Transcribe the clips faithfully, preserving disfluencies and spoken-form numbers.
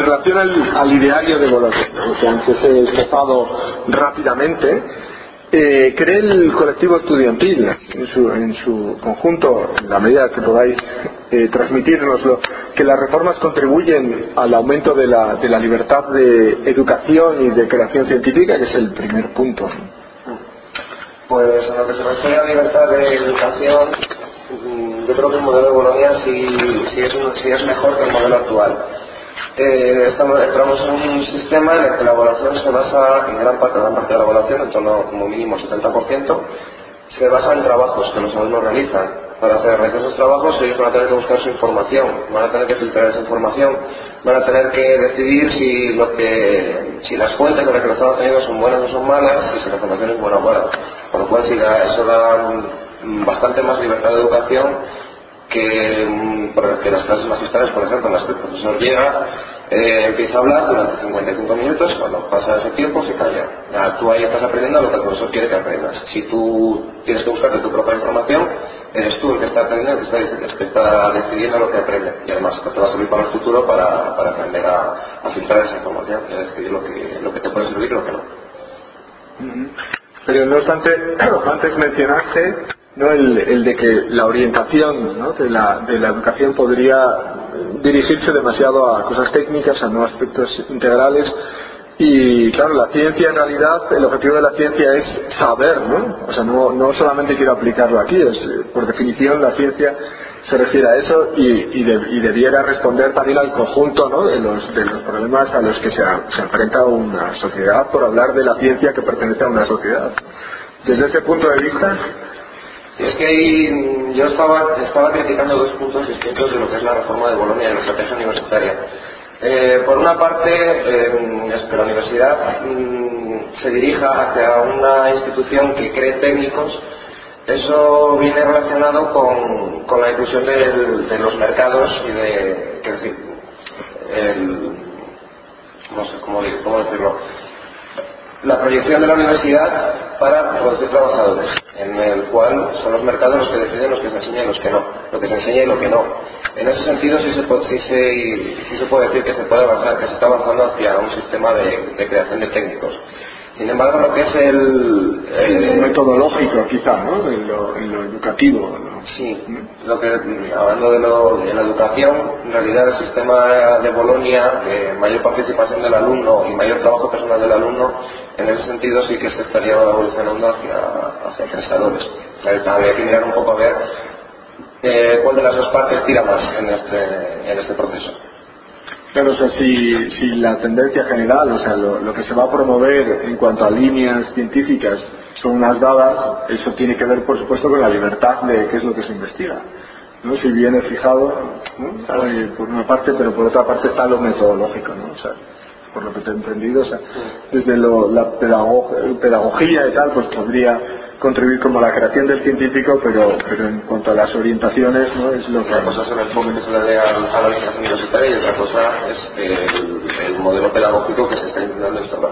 relación al, al ideario de Bolonia, ¿no?, que antes he trazado rápidamente, eh, ¿cree el colectivo estudiantil en su, en su conjunto, en la medida que podáis eh, transmitírnoslo, que las reformas contribuyen al aumento de la, de la libertad de educación y de creación científica, que es el primer punto? Pues en lo que se refiere a libertad de educación, yo creo que el modelo de Bolonia sí, sí, es, un, sí es mejor que el modelo actual. Eh, estamos, entramos en un sistema en el que la evaluación se basa, en gran parte, gran parte de la evaluación, en torno como mínimo el setenta por ciento, se basa en trabajos que los alumnos realizan. Para hacer realizar esos trabajos ellos van a tener que buscar su información, van a tener que filtrar esa información, van a tener que decidir si lo que si las fuentes de las que lo están obteniendo son buenas o son malas, y si la información es buena o mala. Por lo cual sí, eso da bastante más libertad de educación que, que las clases magistrales, por ejemplo, en las que el profesor llega, eh, empieza a hablar durante cincuenta y cinco minutos, cuando pasa ese tiempo se calla. Ya, tú ahí estás aprendiendo lo que el profesor quiere que aprendas. Si tú tienes que buscarte tu propia información, eres tú el que está aprendiendo, el que está, el que está decidiendo lo que aprende, y además te va a servir para el futuro para, para aprender a, a filtrar esa información y a decidir lo que, lo que te puede servir y lo que no. Pero no obstante, antes mencionaste, ¿no?, el, el de que la orientación, ¿no?, de, la, de la educación podría dirigirse demasiado a cosas técnicas, a no aspectos integrales. Y claro, la ciencia en realidad, el objetivo de la ciencia es saber, ¿no? O sea, no, no solamente quiero aplicarlo aquí, es, por definición la ciencia se refiere a eso y, y, de, y debiera responder también al conjunto, ¿no?, de los, de los problemas a los que se, se enfrenta una sociedad, por hablar de la ciencia que pertenece a una sociedad. Desde ese punto de vista... Sí, es que ahí yo estaba, estaba criticando dos puntos distintos de lo que es la reforma de Bolonia y de la estrategia universitaria. Eh, por una parte, eh, es que la universidad mm, se dirija hacia una institución que cree técnicos. Eso viene relacionado con, con la inclusión del, de los mercados y de, quiero decir, el, no sé cómo, cómo decirlo, la proyección de la universidad para producir trabajadores, en el cual son los mercados los que deciden los que se enseña y los que no, lo que se enseña y lo que no. En ese sentido sí se puede, sí se, sí se puede decir que se puede avanzar, que se está avanzando hacia un sistema de, de creación de técnicos. Sin embargo, lo que es el, el, el metodológico, quizá, ¿no?, en lo, en lo educativo, ¿no? Sí, lo que, hablando de, lo, de la educación, en realidad el sistema de Bolonia, de mayor participación del alumno y mayor trabajo personal del alumno, en ese sentido sí que se estaría evolucionando hacia, hacia pensadores. Habría que mirar un poco a ver eh, cuál de las dos partes tira más en este, en este proceso. Claro, o sea, si, si la tendencia general, o sea, lo, lo que se va a promover en cuanto a líneas científicas son unas dadas, eso tiene que ver, por supuesto, con la libertad de qué es lo que se investiga, ¿no? Si viene fijado, ¿no?, por una parte, pero por otra parte está lo metodológico, ¿no? O sea, por lo que te he entendido, o sea, desde lo, la pedagog, pedagogía y tal, pues podría contribuir como a la creación del científico, pero, pero en cuanto a las orientaciones, ¿no?, es lo que... Una cosa es el enfoque que se le dé a, a la orientación universitaria y otra cosa es el, el modelo pedagógico que se está intentando instaurar.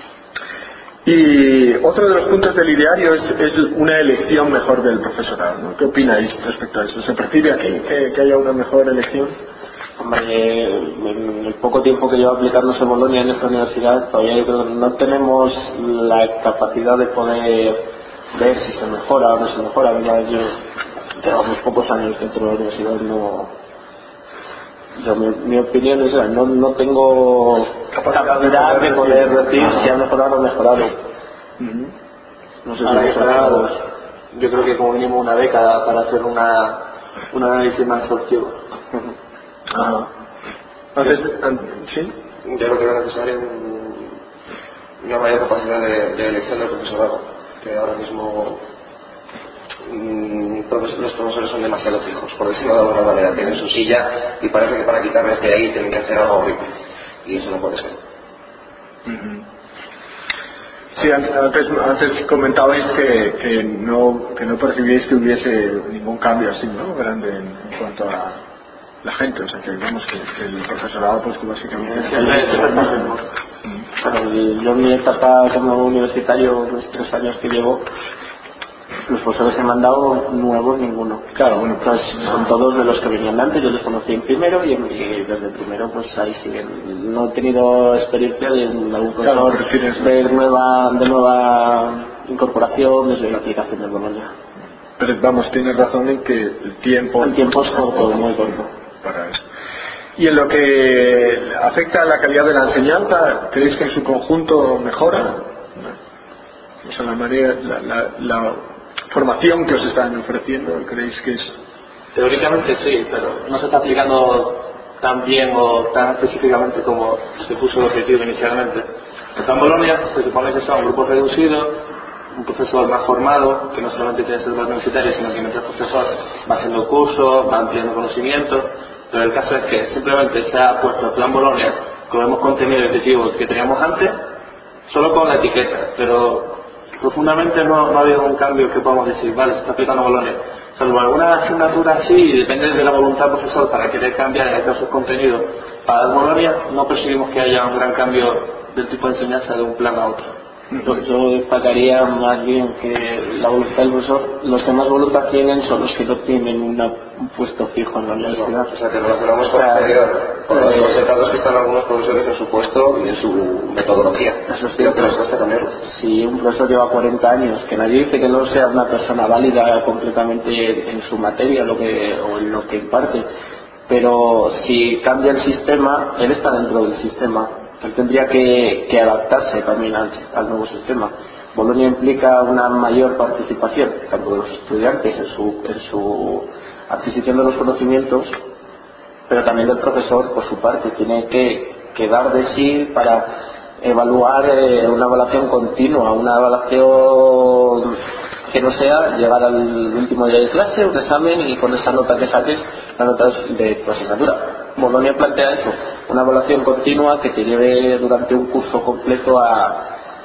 Y otro de los puntos del ideario es, es una elección mejor del profesorado, ¿no? ¿Qué opináis respecto a eso? ¿Se percibe aquí que, que haya una mejor elección? Hombre, en el poco tiempo que lleva aplicándose Bolonia en esta universidad, todavía yo creo que no tenemos la capacidad de poder ver si se mejora o no se mejora, ¿verdad? Yo llevamos pocos años dentro de la universidad, no... Yo, mi, mi opinión es, no, no tengo capacidad de poder decir si ha mejorado o mejorado. Uh-huh. No sé si ha mejorado. Yo creo que como mínimo una década para hacer una, un análisis más exhaustivo. Uh-huh. Ajá. Entonces, ¿sí? Yo creo que es necesario una mayor capacidad de, de elección del profesorado, que ahora mismo los profesores son demasiado fijos, por decirlo de alguna manera, tienen su silla y parece que para quitarles de ahí tienen que hacer algo horrible, y eso no puede ser. Uh-huh. Sí, antes, antes comentabais que, que no que no percibíais que hubiese ningún cambio así, ¿no?, grande en, en cuanto a la gente, o sea, que digamos que, que el profesorado, pues que básicamente es el mismo. Bueno, yo en mi etapa como universitario, los tres años que llevo, Los profesores que me han dado nuevos, ninguno. Claro, bueno, pues son todos de los que venían de antes. Yo les conocí en primero y, en, y desde primero pues ahí siguen. No he tenido experiencia de algún profesor claro, de nueva de nueva incorporación desde la aplicación de Bolonia. Pero vamos, tienes razón en que el tiempo... El tiempo es corto, muy corto. Para eso. Y en lo que afecta a la calidad de la enseñanza, ¿creéis que en su conjunto mejora? O sea, la manera, la, la, la formación que os están ofreciendo, ¿creéis que es...? Teóricamente sí, pero no se está aplicando tan bien o tan específicamente como se puso el objetivo inicialmente. En Bolonia se supone que son grupos reducidos, un profesor más formado, que no solamente tiene que ser más universitario, sino que mientras el profesor va haciendo cursos, va ampliando conocimientos, pero el caso es que simplemente se ha puesto el plan Bolonia con los mismos contenidos educativos que teníamos antes, solo con la etiqueta, pero profundamente no, no ha habido un cambio que podamos decir, vale, se está aplicando Bolonia. Salvo algunas asignaturas sí, y depende de la voluntad del profesor para querer cambiar en este caso el contenido para dar Bolonia, no percibimos que haya un gran cambio del tipo de enseñanza de un plan a otro. Yo, yo destacaría más bien que la voluntad del profesor, los que más voluntad tienen son los que no tienen una, un puesto fijo en la universidad. O sea, que relacionamos con el exterior, con los concentrados que están algunos profesores en su puesto y en su metodología. Eso es Creo cierto. que les cuesta cambiarlo. Si un profesor lleva cuarenta años, que nadie dice que no sea una persona válida completamente en su materia lo que, o en lo que imparte, pero si cambia el sistema, él está dentro del sistema. Él tendría que, que adaptarse también al, al nuevo sistema. Bolonia implica una mayor participación, tanto de los estudiantes en su, en su adquisición de los conocimientos, pero también del profesor, por su parte, tiene que, que dar de sí para evaluar eh, una evaluación continua, una evaluación que no sea llegar al último día de clase, un examen y con esa nota que saques, la nota de tu asignatura. Bolonia plantea eso, una evaluación continua que te lleve durante un curso completo a...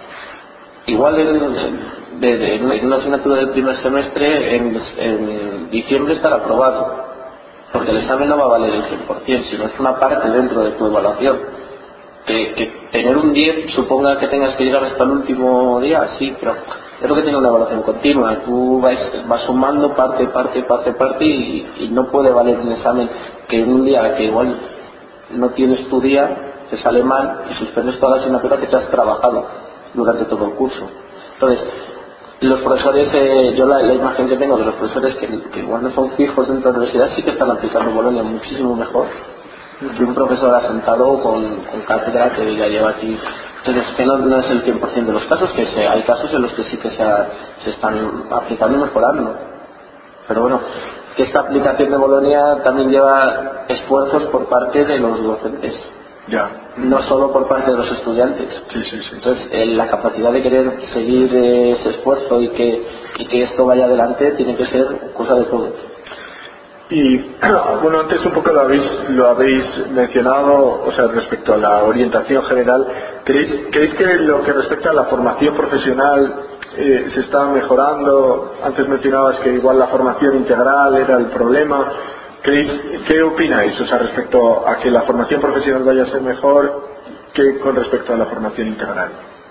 Igual en, de, de, en una asignatura del primer semestre, en, en diciembre estará aprobado, porque el examen no va a valer el cien por ciento, sino es una parte dentro de tu evaluación. Que, que tener un diez suponga que tengas que llegar hasta el último día, sí, pero es lo que tiene una evaluación continua. Tú vas, vas sumando parte, parte, parte, parte y, y no puede valer un examen que en un día que igual no tienes tu día, te sale mal y suspendes toda la asignatura que te has trabajado durante todo el curso. Entonces, los profesores, eh, yo la, la imagen que tengo de los profesores que, que igual no son fijos dentro de la universidad, sí que están aplicando Bolonia muchísimo mejor que un profesor asentado con, con cátedra que ya lleva aquí. Entonces, que no, no es el cien por ciento de los casos, que se, hay casos en los que sí que se, ha, se están aplicando y mejorando. Pero bueno, que esta aplicación de Bolonia también lleva esfuerzos por parte de los docentes, ya, no solo por parte de los estudiantes. Sí, sí, sí. Entonces, eh, la capacidad de querer seguir eh, ese esfuerzo y que, y que esto vaya adelante tiene que ser cosa de todos. Y bueno, antes un poco lo habéis, lo habéis mencionado, o sea, respecto a la orientación general, ¿creéis, ¿creéis que lo que respecta a la formación profesional eh, se está mejorando? Antes mencionabas que igual la formación integral era el problema. ¿Creéis, ¿Qué opináis, o sea, respecto a que la formación profesional vaya a ser mejor que con respecto a la formación integral?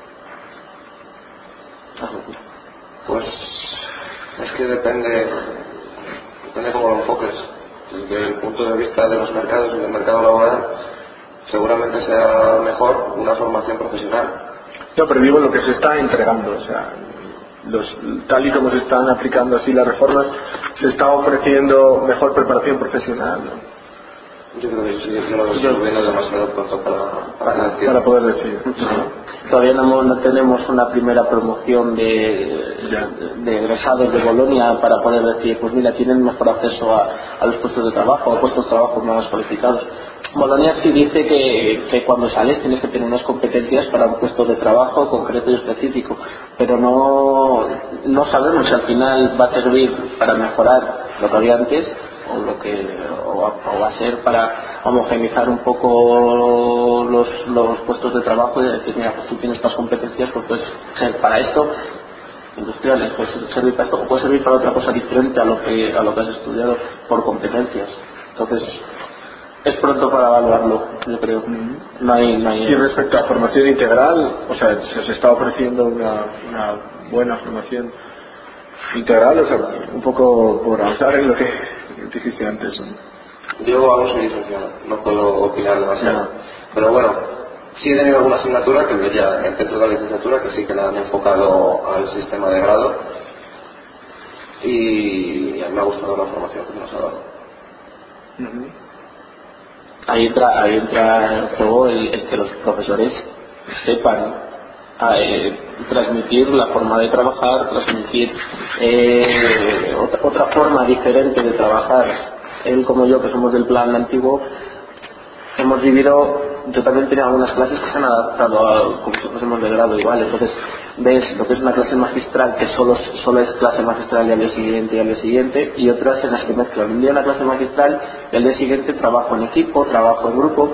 Pues es que depende depende cómo lo enfoques. Desde el punto de vista de los mercados y del mercado laboral, seguramente sea mejor una formación profesional. No, pero digo lo que se está entregando, o sea, los, tal y como se están aplicando así las reformas, se está ofreciendo mejor preparación profesional, ¿no? Yo creo que sí, yo lo estoy viendo demasiado pronto para, para, decir. para poder decir. Sí. Todavía no, no tenemos una primera promoción de, de, de egresados de Bolonia para poder decir, pues mira, tienen mejor acceso a, a los puestos de trabajo, a puestos de trabajo más cualificados. Bolonia sí dice que, que cuando sales tienes que tener unas competencias para un puesto de trabajo concreto y específico, pero no, no sabemos si al final va a servir para mejorar lo que había antes o lo que o, o va a ser para homogeneizar un poco los, los puestos de trabajo y decir, mira, pues tú tienes estas competencias, pues puedes ser para esto industriales, puede servir para esto o puede servir para otra cosa diferente a lo que a lo que has estudiado por competencias. Entonces es pronto para evaluarlo, yo creo. No hay, no hay... Y respecto a formación integral, o sea, se os está ofreciendo una, una buena formación. integral, o sea, un poco por avanzar en lo que dijiste antes, ¿no? Yo aún soy licenciado, no puedo opinar demasiado. No. Pero bueno, sí he tenido alguna asignatura que ya dentro de la licenciatura que sí que la han enfocado al sistema de grado y a mí me ha gustado la formación que nos ha dado. Uh-huh. Ahí entra, ahí entra en juego el, el que los profesores sepan eh, transmitir la forma de trabajar, transmitir eh, otra, otra forma diferente de trabajar. Él como yo, que somos del plan antiguo, hemos vivido, yo también tenía algunas clases que se han adaptado a, como si fuésemos de grado igual, entonces ves lo que es una clase magistral que solo, solo es clase magistral y al día siguiente y al día siguiente, y otras en las que mezclan un día una clase magistral y al día siguiente trabajo en equipo, trabajo en grupo.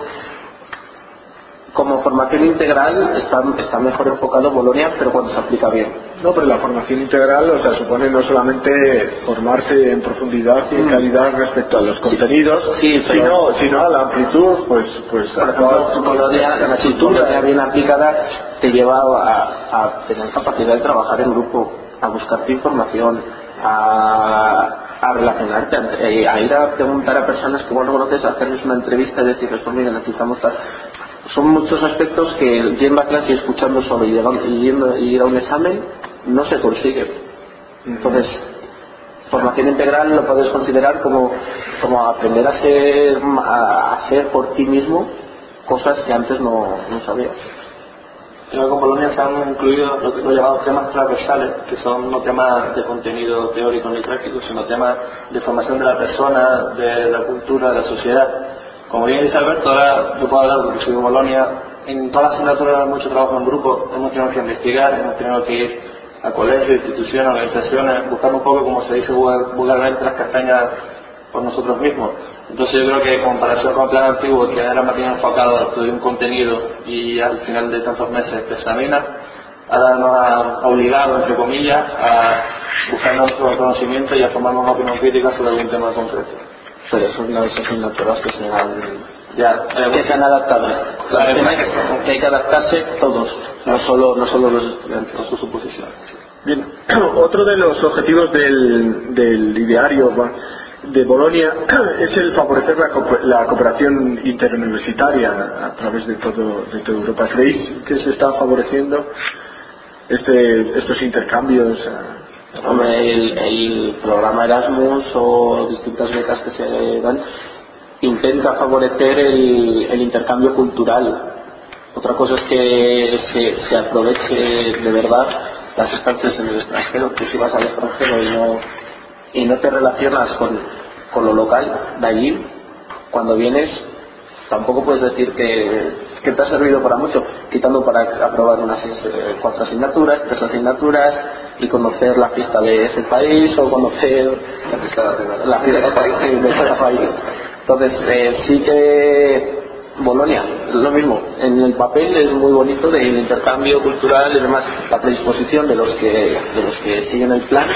Como formación integral está, está mejor enfocado Bolonia, pero cuando se aplica bien. No, pero la formación integral, o sea, supone no solamente formarse en profundidad y en calidad respecto a los contenidos, sí, pero, sino, sino a la amplitud, pues, pues por ejemplo, Bolonia, la estructura bien aplicada te lleva a, a tener capacidad de trabajar en grupo, a buscarte información, a, a relacionarte, a, a ir a preguntar a personas que igual no conoces, a hacerles una entrevista y decirles, pues mira, necesitamos tal. Son muchos aspectos que yendo a clase y escuchando solo y, llegando, y yendo y ir a un examen no se consigue. Entonces, formación integral lo puedes considerar como, como aprender a, ser, a hacer por ti mismo cosas que antes no, no sabías. Creo que con Bolonia se han incluido lo que lo llamados temas transversales, que son no temas de contenido teórico ni práctico, sino temas de formación de la persona, de la cultura, de la sociedad. Como bien dice Alberto, ahora yo puedo hablar porque soy de Bolonia. En todas las asignaturas hay mucho trabajo en grupo, hemos tenido que investigar, hemos tenido que ir a colegios, instituciones, organizaciones, buscar un poco, como se dice vulgarmente, las castañas por nosotros mismos. Entonces yo creo que en comparación con el plan antiguo, que era más bien enfocado a estudiar un contenido y al final de tantos meses te examina, ahora nos ha obligado, entre comillas, a buscar nuestro conocimiento y a formar una opinión crítica sobre algún tema concreto. Pero son las asignaturas que se han, ya, eh, que se han adaptado. Claro, Además, que hay que adaptarse todos, no solo, no solo los estudiantes. con su suposición. Bien, otro de los objetivos del, del ideario de Bolonia es el favorecer la, co- la cooperación interuniversitaria a través de todo de toda Europa. ¿Creéis que se está favoreciendo este, estos intercambios? Hombre, el, el programa Erasmus o distintas becas que se dan intenta favorecer el, el intercambio cultural. Otra cosa es que se, se aproveche de verdad las estancias en el extranjero. Tú si vas al extranjero y no, y no te relacionas con, con lo local de allí, cuando vienes tampoco puedes decir que, que te ha servido para mucho, quitando para aprobar unas eh, cuatro asignaturas, tres asignaturas y conocer la fiesta de ese país o conocer La fiesta nacional. la fiesta de ese país. Entonces eh, sí que Bolonia, lo mismo, en el papel es muy bonito del intercambio cultural y demás, la predisposición de los que de los que siguen el plan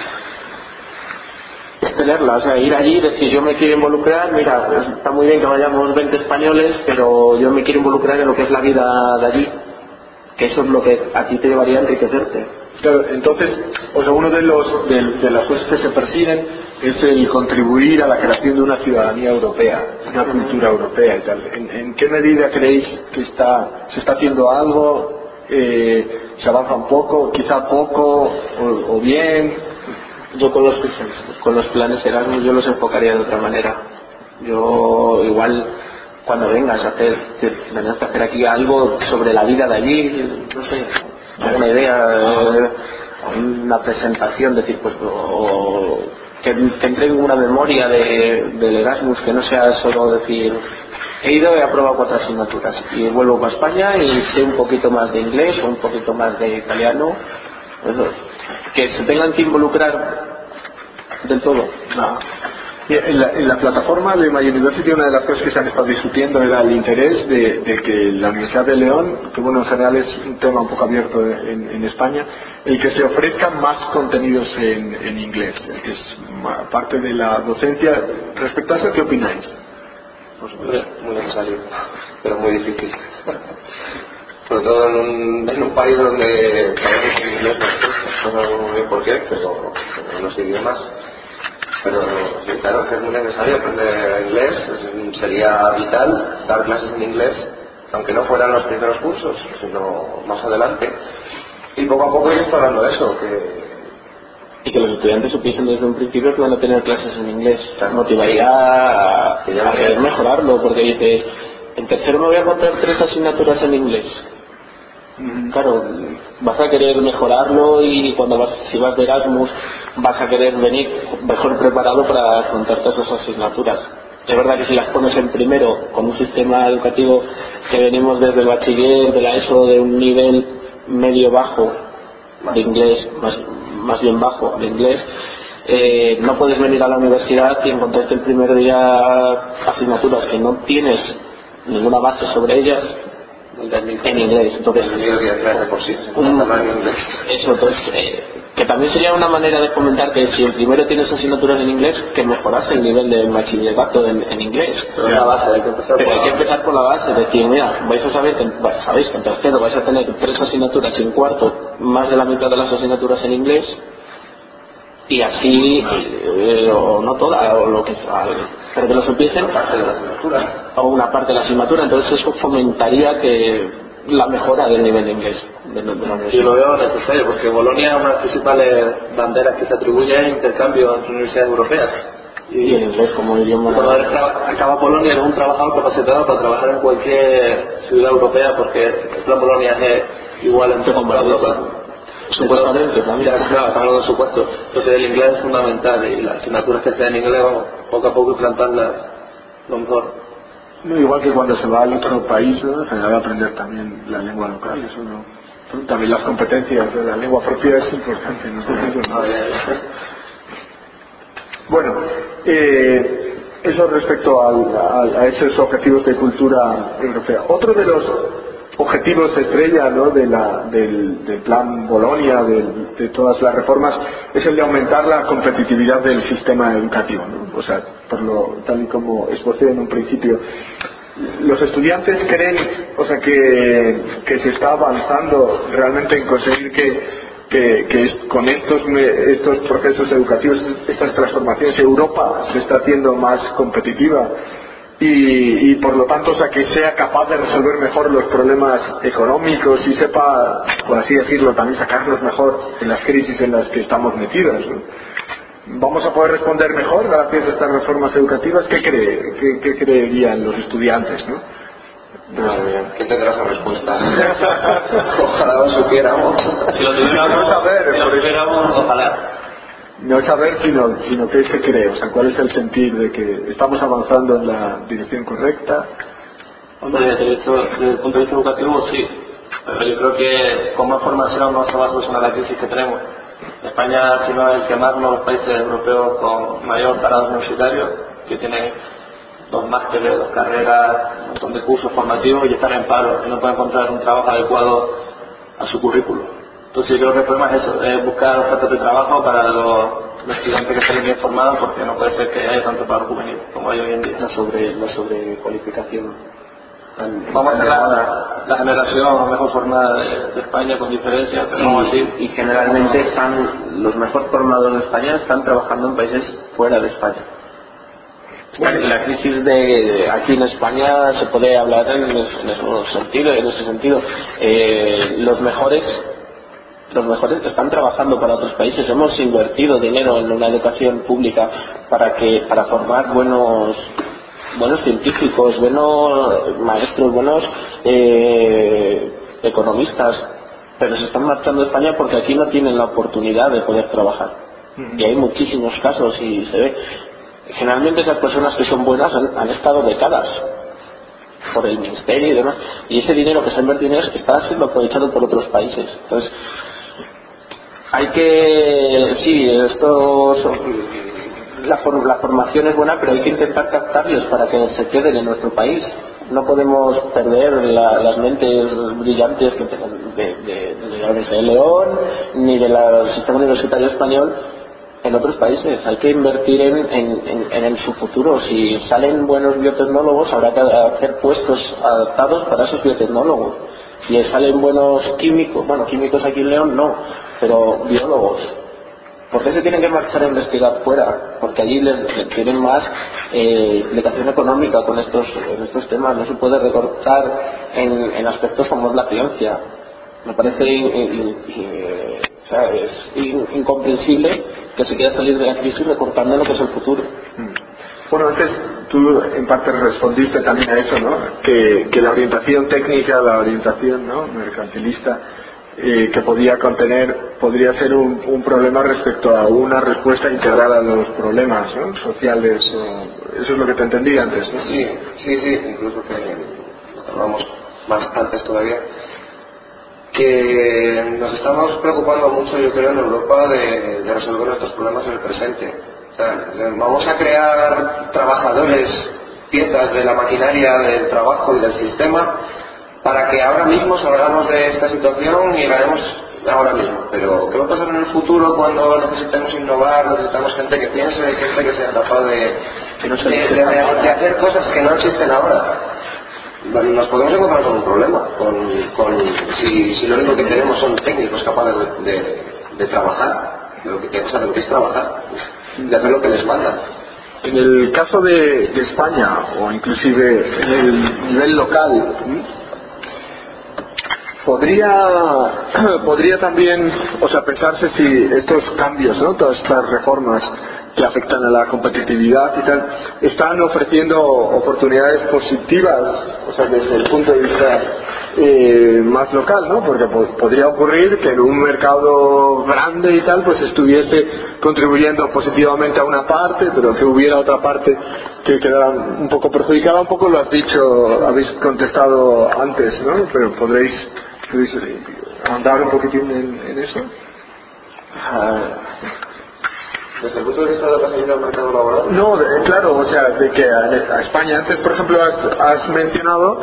es tenerla, o sea, ir allí y decir yo me quiero involucrar, mira, está muy bien que vayamos veinte españoles, pero yo me quiero involucrar en lo que es la vida de allí, que eso es lo que a ti te llevaría a enriquecerte. Claro, entonces, o sea, uno de los de, de las cosas que se persiguen es el contribuir a la creación de una ciudadanía europea, una cultura europea y tal. ¿En, en qué medida creéis que está se está haciendo algo? Eh, ¿Se avanza un poco, quizá poco o, o bien? Yo con los con los planes Erasmus yo los enfocaría de otra manera. Yo igual cuando vengas a hacer vengas a hacer aquí algo sobre la vida de allí, no sé, alguna idea, eh, una presentación, decir pues o que, que entreguen una memoria de, del Erasmus, que no sea solo decir he ido, he aprobado cuatro asignaturas y vuelvo para España y sé un poquito más de inglés o un poquito más de italiano. Eso, que se tengan que involucrar del todo. No. En la, en la plataforma de My University una de las cosas que se han estado discutiendo era el interés de, de que la Universidad de León, que bueno en general es un tema un poco abierto en, en España, el que se ofrezcan más contenidos en, en inglés, el que es parte de la docencia. Respecto a eso, ¿qué opináis? Muy necesario, pero muy difícil. Sobre todo en un, en un país donde sabemos que el inglés no es no sabemos muy bien por qué, pero en los idiomas. Pero sí, claro que es muy necesario aprender inglés, es, sería vital dar clases en inglés, aunque no fueran los primeros cursos, sino más adelante. Y poco a poco ir explorando eso, que y que los estudiantes supiesen desde un principio que van a tener clases en inglés. Motivaría a, a querer mejorarlo, porque dices, en tercero me voy a encontrar tres asignaturas en inglés. Mm, claro, vas a querer mejorarlo, y cuando vas, si vas de Erasmus, vas a querer venir mejor preparado para afrontarte esas asignaturas. Es verdad que si las pones en primero, con un sistema educativo que venimos desde el bachiller, de la ESO, de un nivel medio bajo de inglés, más, más bien bajo de inglés, eh, no puedes venir a la universidad y encontrarte el primer día asignaturas que no tienes ninguna base sobre ellas en inglés. Entonces, un, eso, entonces eh, que también sería una manera de comentar que si el primero tienes asignaturas en inglés, que mejorase el nivel de bachillerato en, en inglés. Pero, la base, hay que empezar pero por hay que empezar por la base, decir, mira, vais a saber que, bueno, sabéis que en tercero vais a tener tres asignaturas y en cuarto más de la mitad de las asignaturas en inglés, y así, eh, o no toda, o lo que sea, pero que los empiecen parte de la asignatura o una parte de la asignatura. Entonces eso fomentaría que la mejora del nivel de inglés de, de la universidad. Yo lo veo necesario, porque Bolonia es una de las principales banderas que se atribuye a intercambio entre universidades europeas. Y, y el inglés como idioma. Cuando acaba Polonia, eres un trabajador capacitado para trabajar en cualquier ciudad europea, porque el plan Polonia es igual en toda Europa. Supuestamente también. Ya, claro, estamos hablando de supuesto. Entonces el inglés es fundamental, y las asignaturas que sean en inglés, vamos, poco a poco implantarlas lo mejor. No, igual que cuando se va al otro país, ¿no? En general aprender también la lengua local, eso no. También las competencias de la lengua propia es importante, ¿no? Bueno, eh, eso respecto al, a, a esos objetivos de cultura europea. Otro de los objetivos estrella, ¿no?, de la, del, del plan Bolonia, de, de todas las reformas, es el de aumentar la competitividad del sistema educativo, ¿no? O sea, por lo, tal y como esbocé en un principio, los estudiantes creen, o sea, que, que se está avanzando realmente en conseguir que, que, que es, con estos, estos procesos educativos, estas transformaciones, Europa se está haciendo más competitiva. Y, y por lo tanto, o sea, que sea capaz de resolver mejor los problemas económicos y sepa, por así decirlo, también sacarnos mejor en las crisis en las que estamos metidos, ¿no? ¿Vamos a poder responder mejor gracias a estas reformas educativas? ¿Qué cree? ¿Qué, qué creerían los estudiantes, no? Madre mía, ¿quién tendrá esa respuesta? Ojalá lo supiéramos. Si lo tuviéramos, no saber, si lo tuviéramos, ojalá. No saber, sino, sino qué se cree, o sea, cuál es el sentir de que estamos avanzando en la dirección correcta. Hombre, desde el, desde el punto de vista educativo, sí, pero yo creo que con más formación no se va a solucionar la crisis que tenemos. España ha sido el que más, uno de los países europeos con mayor parado universitario, que tiene dos másteres, dos carreras, un montón de cursos formativos, y están en paro y no pueden encontrar un trabajo adecuado a su currículum. Entonces yo creo que el problema es eso, es buscar ofertas de trabajo para los, los estudiantes que estén bien formados, porque no puede ser que haya tanto paro juvenil como hay hoy en día. La sobre la sobrecualificación. Vamos a ser la, la generación mejor formada de, de España, con diferencia, pero vamos así. Y generalmente están, los mejor formados de España están trabajando en países fuera de España. La crisis de aquí en España se puede hablar en, en ese sentido, en ese sentido. Eh, los mejores los mejores están trabajando para otros países. Hemos invertido dinero en una educación pública para que para formar buenos buenos científicos, buenos maestros, buenos eh, economistas, pero se están marchando de España porque aquí no tienen la oportunidad de poder trabajar. Y hay muchísimos casos, y se ve. Generalmente esas personas que son buenas han, han estado décadas por el ministerio y demás, y ese dinero que se ha invertido está siendo aprovechado por otros países. Entonces hay que, sí, esto la, la formación es buena, pero hay que intentar captarlos para que se queden en nuestro país. No podemos perder la, las mentes brillantes que de, de, de, de la Universidad de León ni del sistema universitario español en otros países. Hay que invertir en, en, en, en su futuro. Si salen buenos biotecnólogos, habrá que hacer puestos adaptados para esos biotecnólogos. Si salen buenos químicos, bueno, químicos aquí en León no, pero biólogos, ¿por qué se tienen que marchar a investigar fuera? Porque allí les, les tienen más eh, implicación económica con estos, en estos temas. No se puede recortar en, en aspectos como es la ciencia. Me parece in, in, in, o sea, es in, incomprensible que se quiera salir de la crisis recortando lo que es el futuro. Bueno, antes tú en parte respondiste también a eso, ¿no? Que, que la orientación técnica, la orientación, ¿no?, mercantilista, eh, que podía contener, podría ser un, un problema respecto a una respuesta integral a los problemas, ¿no?, sociales. O, eso es lo que te entendí antes, ¿no? Sí, sí, sí, incluso que lo hablamos más antes todavía, que nos estamos preocupando mucho, yo creo, en Europa de, de resolver nuestros problemas en el presente. O sea, vamos a crear trabajadores, piezas de la maquinaria del trabajo y del sistema para que ahora mismo salgamos de esta situación y ganemos ahora mismo. Pero ¿qué va a pasar en el futuro cuando necesitemos innovar, necesitamos gente que piense, gente que sea capaz de, de, de, de hacer cosas que no existen ahora? Nos podemos encontrar con un problema, con, con si, si lo único que tenemos son técnicos capaces de, de, de trabajar, de lo que tenemos que hacer, que es trabajar, de hacer lo que les manda. En el caso de, de España, o inclusive en el nivel local, podría podría también, o sea, pensarse si estos cambios, ¿no?, todas estas reformas que afectan a la competitividad y tal, están ofreciendo oportunidades positivas, o sea, desde el punto de vista eh, más local, ¿no? Porque pues, podría ocurrir que en un mercado grande y tal, pues estuviese contribuyendo positivamente a una parte, pero que hubiera otra parte que quedara un poco perjudicada. Un poco lo has dicho, habéis contestado antes, ¿no? Pero podréis, podréis ahondar un poquitín en, en eso. Ah. ¿Desde el punto de vista de lo que ha seguido el mercado laboral? No, de, claro, o sea, de que a, a España, antes por ejemplo has, has mencionado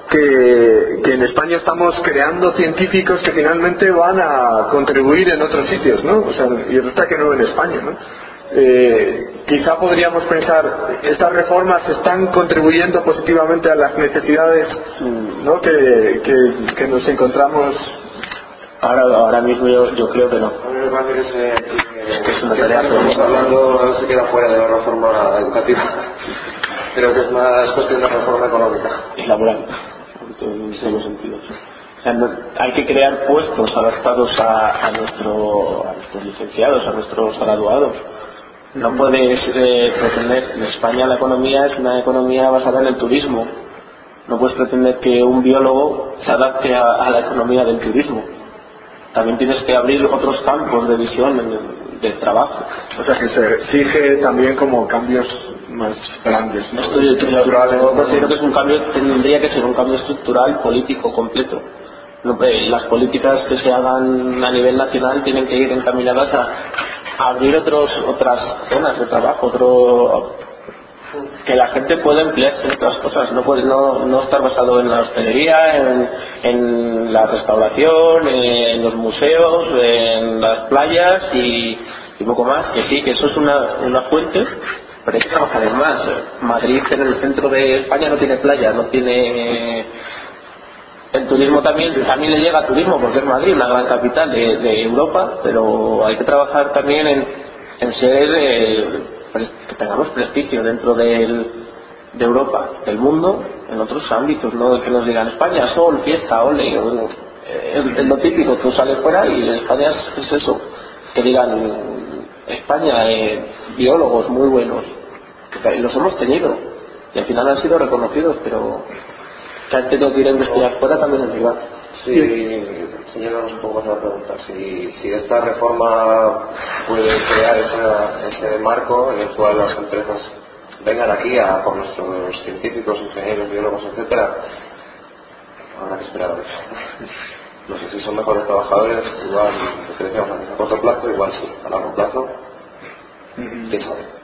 que, que en España estamos creando científicos que finalmente van a contribuir en otros sitios, ¿no? O sea, y resulta que no en España, ¿no? Eh, quizá podríamos pensar, estas reformas están contribuyendo positivamente a las necesidades, ¿no?, que, que, que nos encontramos. Ahora, ahora mismo yo, yo creo que no. A mí me parece que, ese, que, que es una que tarea que estamos hablando se queda fuera de la reforma educativa. Creo que es más cuestión de reforma económica. Y laboral, en todos los sentidos. O sea, no, hay que crear puestos adaptados a, a, nuestro, a nuestros licenciados, a nuestros graduados. No puedes eh, pretender, en España la economía es una economía basada en el turismo. No puedes pretender que un biólogo se adapte a, a la economía del turismo. También tienes que abrir otros campos de visión en el, del trabajo. O sea, que se exige también como cambios más grandes, ¿no? Estoy, estoy, yo considero que es un cambio, tendría que ser un cambio estructural, político, completo. No, eh, las políticas que se hagan a nivel nacional tienen que ir encaminadas a, a abrir otros, otras zonas de trabajo, otro, que la gente pueda emplearse en otras cosas, no puede no, no estar basado en la hostelería, en, en la restauración, en los museos, en las playas y, y poco más. Que sí, que eso es una, una fuente, pero hay que trabajar en más. Madrid, en el centro de España, no tiene playa, no tiene. El turismo también, también le llega al turismo porque es Madrid, la gran capital de, de Europa, pero hay que trabajar también en, en ser eh, que tengamos prestigio dentro del, de Europa, del mundo, en otros ámbitos, no que nos digan España, sol, fiesta, ole, bueno, es, es lo típico, tú sales fuera y en España es, es eso, que digan España, eh, biólogos muy buenos, que los hemos tenido y al final han sido reconocidos, pero que han tenido que ir a investigar fuera también es igual. Sí, señalamos un poco más la pregunta. Si, si esta reforma puede crear esa, ese marco en el cual las empresas vengan aquí a por nuestros científicos, ingenieros, biólogos, etcétera, habrá que esperar a ver. No sé si son mejores trabajadores, igual, lo que decíamos antes, a corto plazo, igual sí, a largo plazo, quién sabe.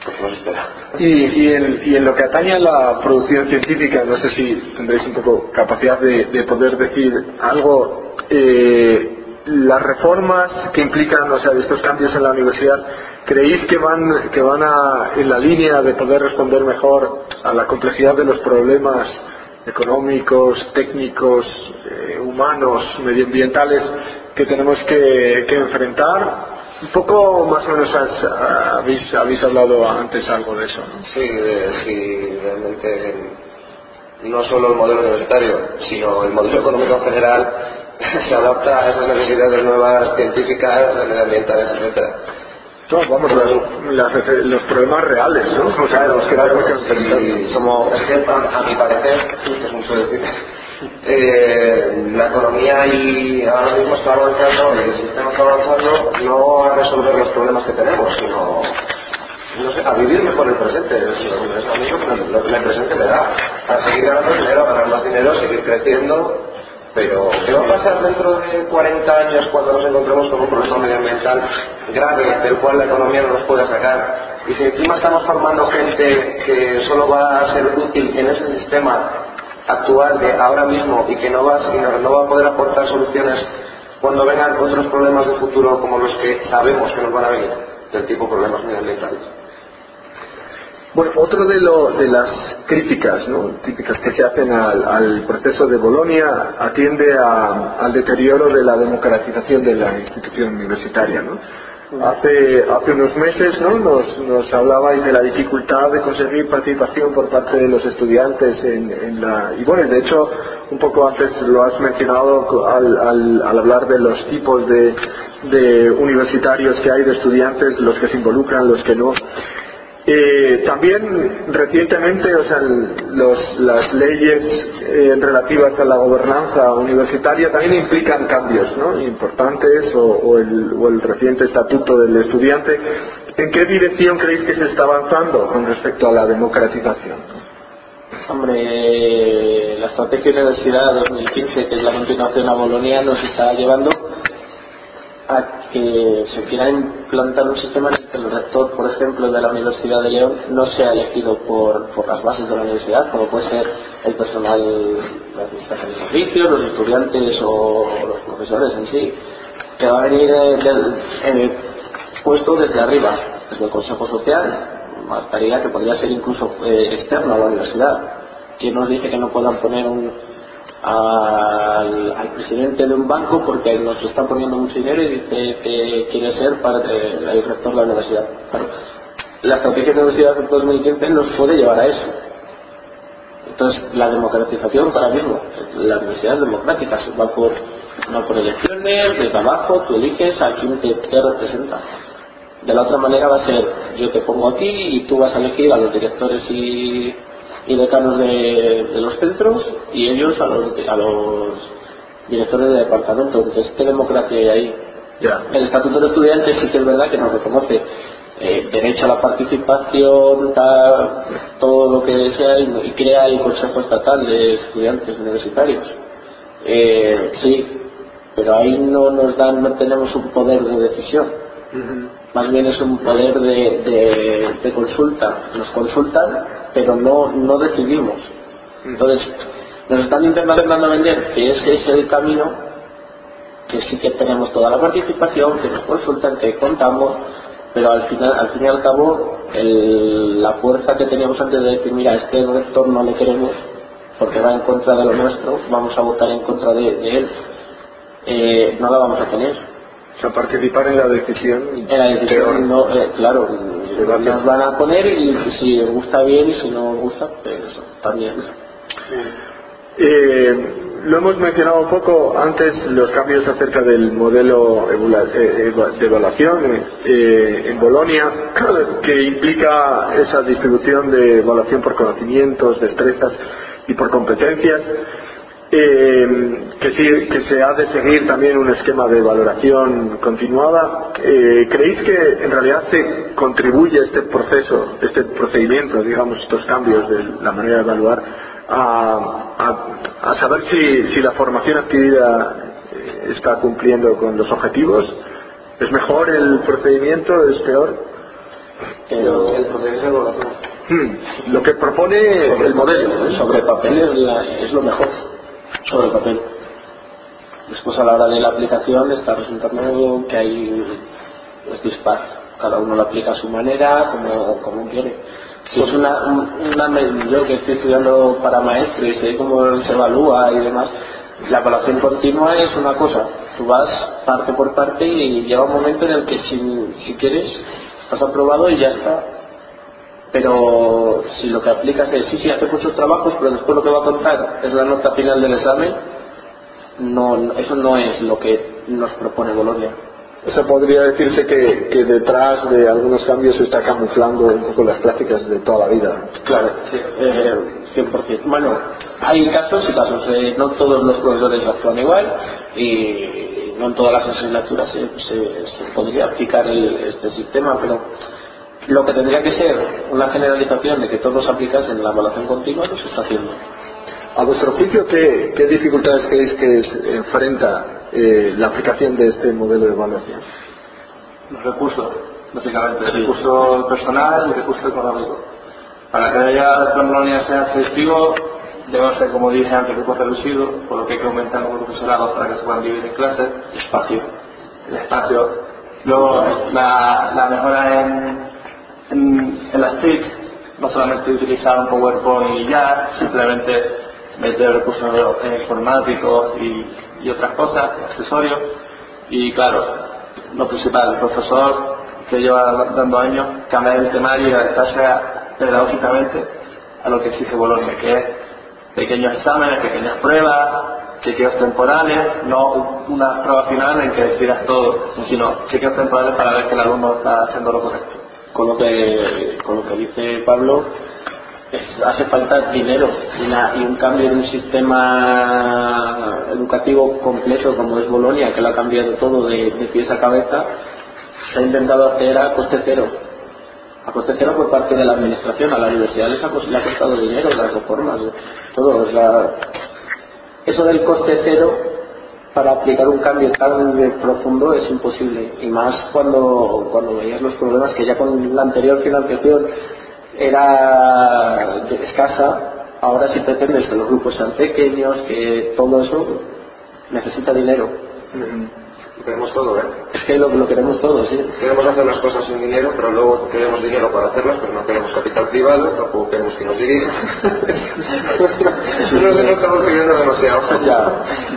Y, y, en, y en lo que atañe a la producción científica, no sé si tendréis un poco capacidad de, de poder decir algo, eh, las reformas que implican, o sea, estos cambios en la universidad, ¿creéis que van, que van a, en la línea de poder responder mejor a la complejidad de los problemas económicos, técnicos, eh, humanos, medioambientales que tenemos que, que enfrentar. Un poco más o menos has, habéis, habéis hablado antes algo de eso, ¿no? Sí, de, sí, realmente no solo el modelo universitario, sino el modelo económico en general se adapta a esas necesidades nuevas científicas, medioambientales, etcétera. No, vamos, las, las, los problemas reales, ¿no? O sea, los que tenemos que enfrentar. Y somos, es que, a, a mi parecer, que es mucho decir, eh, la economía y ahora mismo está avanzando, y el sistema está avanzando no a resolver los problemas que tenemos, sino no sé, a vivir mejor el presente. Es, es a mí lo que el presente me da, a seguir ganando dinero, a ganar más dinero, seguir creciendo. Pero ¿qué va a pasar dentro de cuarenta años cuando nos encontremos con un problema medioambiental grave del cual la economía no nos puede sacar? Y si encima estamos formando gente que solo va a ser útil en ese sistema actual de ahora mismo y que no va, y no, no va a poder aportar soluciones cuando vengan otros problemas de futuro como los que sabemos que nos van a venir, del tipo problemas medioambientales. Bueno, otro de, lo, de las críticas, ¿no?, típicas que se hacen al, al proceso de Bolonia atiende a, al deterioro de la democratización de la institución universitaria, ¿no? Hace, hace unos meses, ¿no?, nos, nos hablabais de la dificultad de conseguir participación por parte de los estudiantes en, en la... Y bueno, de hecho, un poco antes lo has mencionado al, al, al hablar de los tipos de, de universitarios que hay, de estudiantes, los que se involucran, los que no. Eh, también recientemente, o sea, los, las leyes eh, relativas a la gobernanza universitaria también implican cambios, ¿no?, importantes, o, o, el, o el reciente estatuto del estudiante. ¿En qué dirección creéis que se está avanzando con respecto a la democratización? Hombre, la estrategia Universidad dos mil quince, que es la continuación a Bolonia, nos está llevando a que se quiera implantar un sistema en el que el rector, por ejemplo, de la Universidad de León no sea elegido por, por las bases de la universidad, como puede ser el personal de administración de servicios, los estudiantes o los profesores en sí, que va a venir eh, del, eh, puesto desde arriba, desde el Consejo Social, una tarea que podría ser incluso eh, externa a la universidad. ¿Quién nos dice que no puedan poner un Al, al presidente de un banco porque nos están poniendo mucho dinero y dice que quiere ser para el, el rector de la universidad? Claro, la estrategia de la Universidad de dos mil quince nos puede llevar a eso. Entonces, la democratización para mismo, la universidad es democrática, se va por, no por elecciones, desde abajo, tú eliges a quien te, te representa. De la otra manera va a ser, yo te pongo aquí y tú vas a elegir a los directores y y decanos de, de los centros y ellos a los, a los directores de departamento. Entonces, ¿qué democracia hay ahí? Yeah. El estatuto de estudiantes sí que es verdad que nos reconoce eh, derecho a la participación, ta, todo lo que sea, y, y crea el Consejo Estatal de Estudiantes Universitarios. Eh, sí, pero ahí no nos dan, no tenemos un poder de decisión. Uh-huh. Más bien es un poder de, de, de consulta. Nos consultan, pero no, no decidimos. Entonces, nos están intentando vender que ese es el camino, que sí que tenemos toda la participación, que nos consultan, que contamos, pero al final, al fin y al cabo, el, la fuerza que teníamos antes de decir, mira, este rector no le queremos porque va en contra de lo nuestro, vamos a votar en contra de, de él, eh, no la vamos a tener. O sea, participar en la decisión. En la decisión, no, eh, claro, nos van a poner y si os gusta bien y si no os gusta, pues también. Eh, lo hemos mencionado un poco antes, los cambios acerca del modelo de evaluación eh, en Bolonia, que implica esa distribución de evaluación por conocimientos, destrezas y por competencias. Eh, que, sí, que se ha de seguir también un esquema de valoración continuada. Eh, ¿Creéis que en realidad se contribuye este proceso, este procedimiento, digamos, estos cambios de la manera de evaluar a, a, a saber si, si la formación adquirida está cumpliendo con los objetivos? ¿Es mejor el procedimiento? ¿Es peor? Pero el procedimiento de evaluación, hmm, lo que propone sobre el modelo, ¿eh? Sobre papel es, la, es lo mejor. Sobre el papel. Después, a la hora de la aplicación, está resultando que hay es dispar. Cada uno lo aplica a su manera, como, como quiere. Si es una, una, yo que estoy estudiando para maestro y sé cómo se evalúa y demás, La evaluación continua es una cosa, tú vas parte por parte y llega un momento en el que si, si quieres has aprobado y ya está. Pero si lo que aplicas es sí, sí, hace muchos trabajos, pero después lo que va a contar es la nota final del examen, no, eso no es lo que nos propone Bolonia. O sea, podría decirse que, que detrás de algunos cambios se está camuflando un poco las prácticas de toda la vida. Claro, sí, eh, cien por ciento. Bueno, hay casos y casos. Eh, no todos los profesores actúan igual y no en todas las asignaturas se, se, se podría aplicar el, este sistema, pero lo que tendría que ser una generalización de que todos aplicasen la evaluación continua, pues se está haciendo. A vuestro juicio, ¿qué, qué dificultades creéis que es, enfrenta eh, la aplicación de este modelo de evaluación? Los recursos, básicamente, el recurso personal y el recurso económico. Para que haya plan Bolonia sea selectivo, deben ser, como dije antes, grupos reducidos, por lo que hay que aumentar los profesorados para que se puedan dividir en clases. Espacio. El espacio. Luego, la, la mejora en, en, en las T I C, no solamente utilizar un PowerPoint y ya, simplemente meter recursos informáticos y, y otras cosas, accesorios. Y claro, lo principal, el profesor que lleva dando años, cambiar el temario y adaptarse a, pedagógicamente a lo que exige Bolonia, que es pequeños exámenes, pequeñas pruebas, chequeos temporales, no una prueba final en que decidas todo, sino chequeos temporales para ver que el alumno está haciendo lo correcto. Con lo que, con lo que dice Pablo, es, hace falta dinero y, la, y un cambio de un sistema educativo completo como es Bolonia, que lo ha cambiado todo de, de pies a cabeza. Se ha intentado hacer a coste cero a coste cero por parte de la administración. A la universidad les ha, le ha costado dinero las reformas, todo. O sea, eso del coste cero para aplicar un cambio tan profundo es imposible, y más cuando, cuando veías los problemas que ya con la anterior financiación era escasa. Ahora si pretendes que los grupos sean pequeños, que todo eso necesita dinero. Lo queremos todo, ¿eh? Es que lo, lo queremos todo, sí. Queremos hacer las cosas sin dinero, pero luego queremos dinero para hacerlas, pero no queremos capital privado, tampoco queremos que nos dirija. Eso no se nos estamos pidiendo demasiado. Ya.